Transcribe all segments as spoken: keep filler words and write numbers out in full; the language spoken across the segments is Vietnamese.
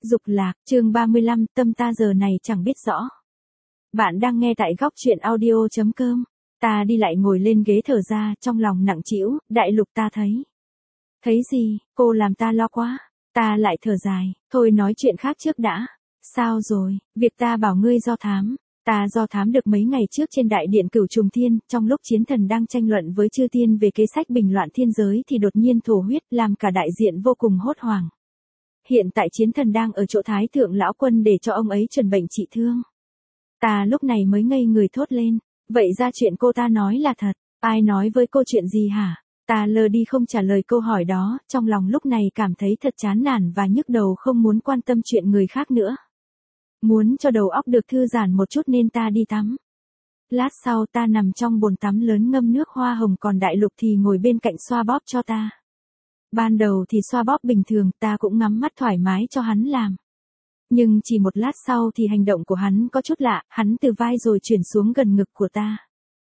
Dục lạc, chương ba mươi lăm, tâm ta giờ này chẳng biết rõ. Bạn đang nghe tại góc truyện audio chấm com. Ta đi lại ngồi lên ghế thở ra, trong lòng nặng trĩu. Đại Lục ta thấy. Thấy gì, cô làm ta lo quá. Ta lại thở dài, thôi nói chuyện khác trước đã. Sao rồi, việc ta bảo ngươi do thám. Ta do thám được mấy ngày trước trên đại điện Cửu Trùng Thiên, trong lúc chiến thần đang tranh luận với chư tiên về kế sách bình loạn thiên giới thì đột nhiên thổ huyết, làm cả đại diện vô cùng hốt hoảng. Hiện tại chiến thần đang ở chỗ Thái Thượng Lão Quân để cho ông ấy chuẩn bệnh trị thương. Ta lúc này mới ngây người thốt lên, vậy ra chuyện cô ta nói là thật, ai nói với cô chuyện gì hả? Ta lờ đi không trả lời câu hỏi đó, trong lòng lúc này cảm thấy thật chán nản và nhức đầu, không muốn quan tâm chuyện người khác nữa. Muốn cho đầu óc được thư giãn một chút nên ta đi tắm. Lát sau ta nằm trong bồn tắm lớn ngâm nước hoa hồng, còn Đại Lục thì ngồi bên cạnh xoa bóp cho ta. Ban đầu thì xoa bóp bình thường, ta cũng ngắm mắt thoải mái cho hắn làm. Nhưng chỉ một lát sau thì hành động của hắn có chút lạ, hắn từ vai rồi chuyển xuống gần ngực của ta.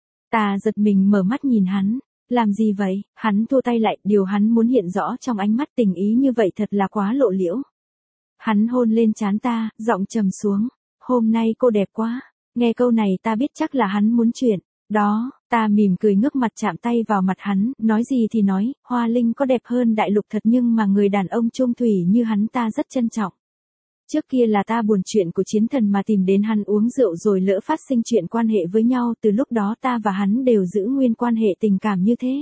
Ta giật mình mở mắt nhìn hắn, làm gì vậy? Hắn thua tay lại, điều hắn muốn hiện rõ trong ánh mắt tình ý như vậy thật là quá lộ liễu. Hắn hôn lên trán ta, giọng trầm xuống, hôm nay cô đẹp quá. Nghe câu này ta biết chắc là hắn muốn chuyện. Đó, ta mỉm cười ngước mặt chạm tay vào mặt hắn, nói gì thì nói, Hoa Linh có đẹp hơn Đại Lục thật, nhưng mà người đàn ông trung thủy như hắn ta rất trân trọng. Trước kia là ta buồn chuyện của chiến thần mà tìm đến hắn uống rượu rồi lỡ phát sinh chuyện quan hệ với nhau, từ lúc đó ta và hắn đều giữ nguyên quan hệ tình cảm như thế.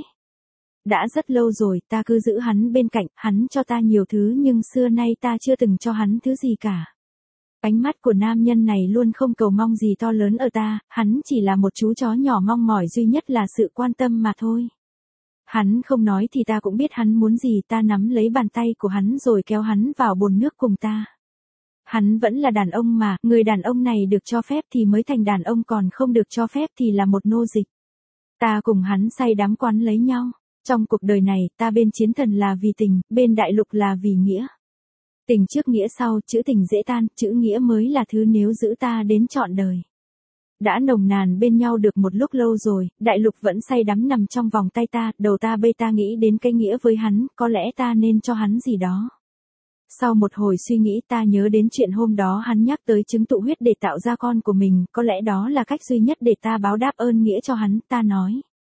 Đã rất lâu rồi, ta cứ giữ hắn bên cạnh, hắn cho ta nhiều thứ nhưng xưa nay ta chưa từng cho hắn thứ gì cả. Ánh mắt của nam nhân này luôn không cầu mong gì to lớn ở ta, hắn chỉ là một chú chó nhỏ mong mỏi duy nhất là sự quan tâm mà thôi. Hắn không nói thì ta cũng biết hắn muốn gì, ta nắm lấy bàn tay của hắn rồi kéo hắn vào bồn nước cùng ta. Hắn vẫn là đàn ông mà, người đàn ông này được cho phép thì mới thành đàn ông, còn không được cho phép thì là một nô dịch. Ta cùng hắn say đắm quấn lấy nhau. Trong cuộc đời này, ta bên chiến thần là vì tình, bên Đại Lục là vì nghĩa. Tình trước nghĩa sau, chữ tình dễ tan, chữ nghĩa mới là thứ nếu giữ ta đến trọn đời. Đã nồng nàn bên nhau được một lúc lâu rồi, Đại Lục vẫn say đắm nằm trong vòng tay ta, đầu ta bây ta nghĩ đến cái nghĩa với hắn, có lẽ ta nên cho hắn gì đó. Sau một hồi suy nghĩ ta nhớ đến chuyện hôm đó hắn nhắc tới trứng tụ huyết để tạo ra con của mình, có lẽ đó là cách duy nhất để ta báo đáp ơn nghĩa cho hắn, ta nói.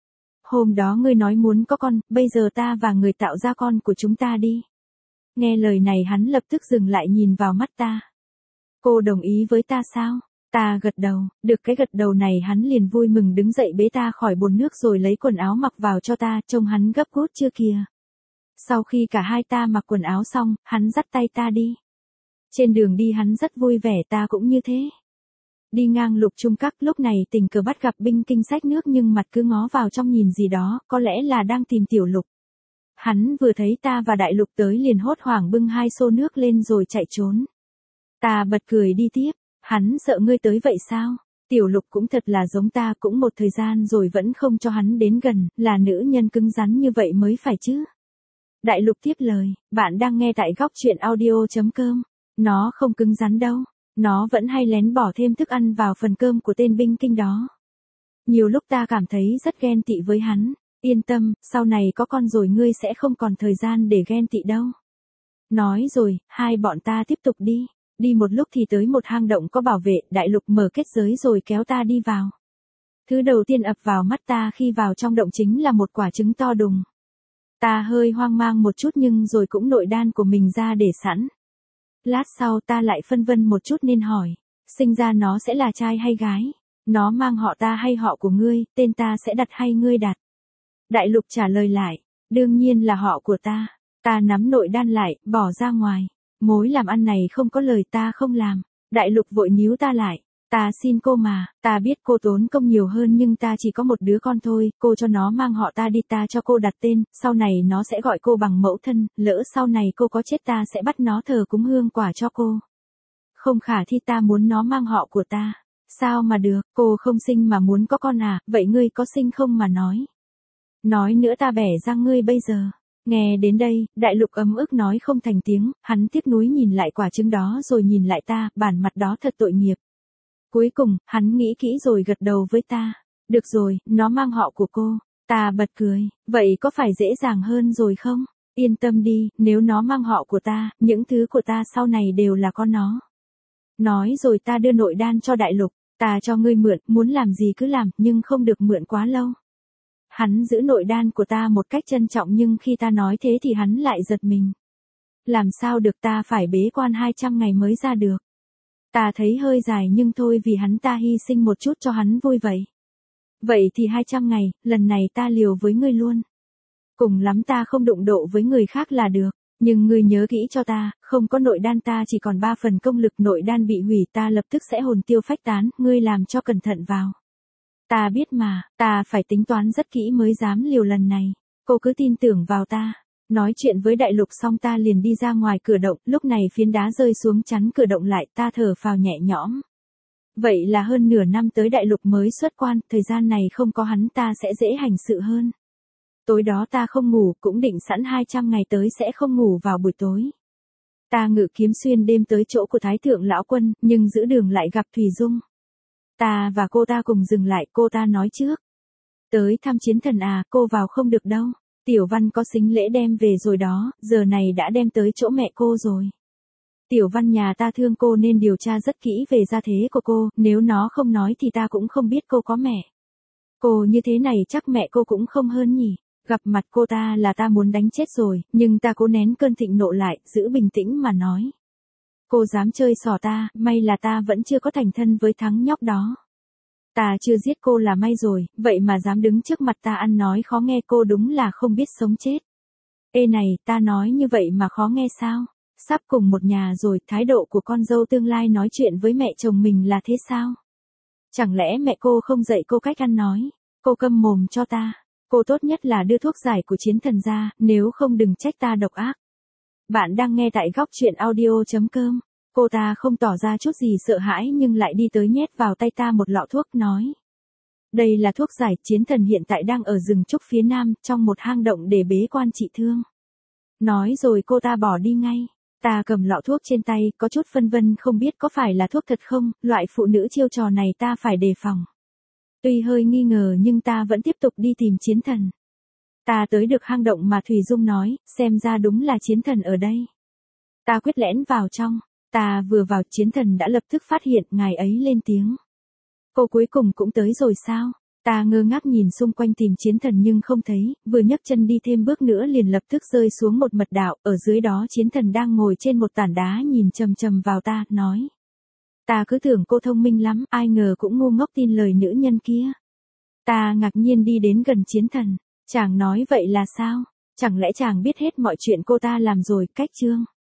Hôm đó ngươi nói muốn có con, bây giờ ta và người tạo ra con của chúng ta đi. Nghe lời này hắn lập tức dừng lại nhìn vào mắt ta. Cô đồng ý với ta sao? Ta gật đầu, được cái gật đầu này hắn liền vui mừng đứng dậy bế ta khỏi bồn nước rồi lấy quần áo mặc vào cho ta, trông hắn gấp gút chưa kìa. Sau khi cả hai ta mặc quần áo xong, hắn dắt tay ta đi. Trên đường đi hắn rất vui vẻ, ta cũng như thế. Đi ngang Lục Trung Các, lúc này tình cờ bắt gặp Binh Kinh xách nước nhưng mặt cứ ngó vào trong nhìn gì đó, có lẽ là đang tìm Tiểu Lục. Hắn vừa thấy ta và Đại Lục tới liền hốt hoảng bưng hai xô nước lên rồi chạy trốn. Ta bật cười đi tiếp, hắn sợ ngươi tới vậy sao? Tiểu Lục cũng thật là giống ta, cũng một thời gian rồi vẫn không cho hắn đến gần, là nữ nhân cứng rắn như vậy mới phải chứ. Đại Lục tiếp lời, bạn đang nghe tại góc truyện audio chấm com. Nó không cứng rắn đâu, nó vẫn hay lén bỏ thêm thức ăn vào phần cơm của tên Binh Kinh đó. Nhiều lúc ta cảm thấy rất ghen tị với hắn. Yên tâm, sau này có con rồi ngươi sẽ không còn thời gian để ghen tị đâu. Nói rồi, hai bọn ta tiếp tục đi. Đi một lúc thì tới một hang động có bảo vệ, Đại Lục mở kết giới rồi kéo ta đi vào. Thứ đầu tiên ập vào mắt ta khi vào trong động chính là một quả trứng to đùng. Ta hơi hoang mang một chút nhưng rồi cũng nội đan của mình ra để sẵn. Lát sau ta lại phân vân một chút nên hỏi, sinh ra nó sẽ là trai hay gái? Nó mang họ ta hay họ của ngươi, tên ta sẽ đặt hay ngươi đặt? Đại Lục trả lời lại, đương nhiên là họ của ta. Ta nắm nội đan lại, bỏ ra ngoài. Mối làm ăn này không có lời ta không làm. Đại Lục vội níu ta lại. Ta xin cô mà, ta biết cô tốn công nhiều hơn nhưng ta chỉ có một đứa con thôi, cô cho nó mang họ ta đi, ta cho cô đặt tên, sau này nó sẽ gọi cô bằng mẫu thân, lỡ sau này cô có chết ta sẽ bắt nó thờ cúng hương quả cho cô. Không khả thi ta muốn nó mang họ của ta. Sao mà được, cô không sinh mà muốn có con à, vậy ngươi có sinh không mà nói. Nói nữa ta bẻ răng ngươi bây giờ. Nghe đến đây, Đại Lục ấm ức nói không thành tiếng, hắn tiếc nuối nhìn lại quả trứng đó rồi nhìn lại ta, bản mặt đó thật tội nghiệp. Cuối cùng, hắn nghĩ kỹ rồi gật đầu với ta. Được rồi, nó mang họ của cô. Ta bật cười, vậy có phải dễ dàng hơn rồi không? Yên tâm đi, nếu nó mang họ của ta, những thứ của ta sau này đều là con nó. Nói rồi ta đưa nội đan cho Đại Lục, ta cho ngươi mượn, muốn làm gì cứ làm, nhưng không được mượn quá lâu. Hắn giữ nội đan của ta một cách trân trọng nhưng khi ta nói thế thì hắn lại giật mình. Làm sao được, ta phải bế quan hai trăm ngày mới ra được. Ta thấy hơi dài nhưng thôi, vì hắn ta hy sinh một chút cho hắn vui vậy. Vậy thì hai trăm ngày, lần này ta liều với ngươi luôn. Cùng lắm ta không đụng độ với người khác là được. Nhưng ngươi nhớ kỹ cho ta, không có nội đan ta chỉ còn ba phần công lực, nội đan bị hủy ta lập tức sẽ hồn tiêu phách tán, ngươi làm cho cẩn thận vào. Ta biết mà, ta phải tính toán rất kỹ mới dám liều lần này. Cô cứ tin tưởng vào ta. Nói chuyện với Đại Lục xong ta liền đi ra ngoài cửa động, lúc này phiến đá rơi xuống chắn cửa động lại, ta thở phào nhẹ nhõm. Vậy là hơn nửa năm tới Đại Lục mới xuất quan, thời gian này không có hắn ta sẽ dễ hành sự hơn. Tối đó ta không ngủ, cũng định sẵn hai trăm ngày tới sẽ không ngủ vào buổi tối. Ta ngự kiếm xuyên đêm tới chỗ của Thái thượng lão quân, nhưng giữa đường lại gặp Thùy Dung. Ta và cô ta cùng dừng lại, cô ta nói trước. Tới thăm chiến thần à, cô vào không được đâu. Tiểu Văn có sính lễ đem về rồi đó, giờ này đã đem tới chỗ mẹ cô rồi. Tiểu Văn nhà ta thương cô nên điều tra rất kỹ về gia thế của cô, nếu nó không nói thì ta cũng không biết cô có mẹ. Cô như thế này chắc mẹ cô cũng không hơn nhỉ. Gặp mặt cô ta là ta muốn đánh chết rồi, nhưng ta cố nén cơn thịnh nộ lại, giữ bình tĩnh mà nói. Cô dám chơi xỏ ta, may là ta vẫn chưa có thành thân với thằng nhóc đó. Ta chưa giết cô là may rồi, vậy mà dám đứng trước mặt ta ăn nói khó nghe, cô đúng là không biết sống chết. Ê này, ta nói như vậy mà khó nghe sao? Sắp cùng một nhà rồi, thái độ của con dâu tương lai nói chuyện với mẹ chồng mình là thế sao? Chẳng lẽ mẹ cô không dạy cô cách ăn nói? Cô câm mồm cho ta. Cô tốt nhất là đưa thuốc giải của chiến thần ra, nếu không đừng trách ta độc ác. Bạn đang nghe tại góc truyện audio.com. Cô ta không tỏ ra chút gì sợ hãi nhưng lại đi tới nhét vào tay ta một lọ thuốc, nói. Đây là thuốc giải, chiến thần hiện tại đang ở rừng trúc phía nam, trong một hang động để bế quan trị thương. Nói rồi cô ta bỏ đi ngay. Ta cầm lọ thuốc trên tay, có chút phân vân không biết có phải là thuốc thật không, loại phụ nữ chiêu trò này ta phải đề phòng. Tuy hơi nghi ngờ nhưng ta vẫn tiếp tục đi tìm chiến thần. Ta tới được hang động mà Thùy Dung nói, xem ra đúng là chiến thần ở đây. Ta quyết lẻn vào trong, ta vừa vào chiến thần đã lập tức phát hiện ngài ấy lên tiếng. Cô cuối cùng cũng tới rồi sao? Ta ngơ ngác nhìn xung quanh tìm chiến thần nhưng không thấy, vừa nhấc chân đi thêm bước nữa liền lập tức rơi xuống một mật đạo, ở dưới đó chiến thần đang ngồi trên một tảng đá nhìn chầm chầm vào ta, nói. Ta cứ tưởng cô thông minh lắm, ai ngờ cũng ngu ngốc tin lời nữ nhân kia. Ta ngạc nhiên đi đến gần chiến thần, chàng nói vậy là sao? Chẳng lẽ chàng biết hết mọi chuyện cô ta làm rồi, cách chương.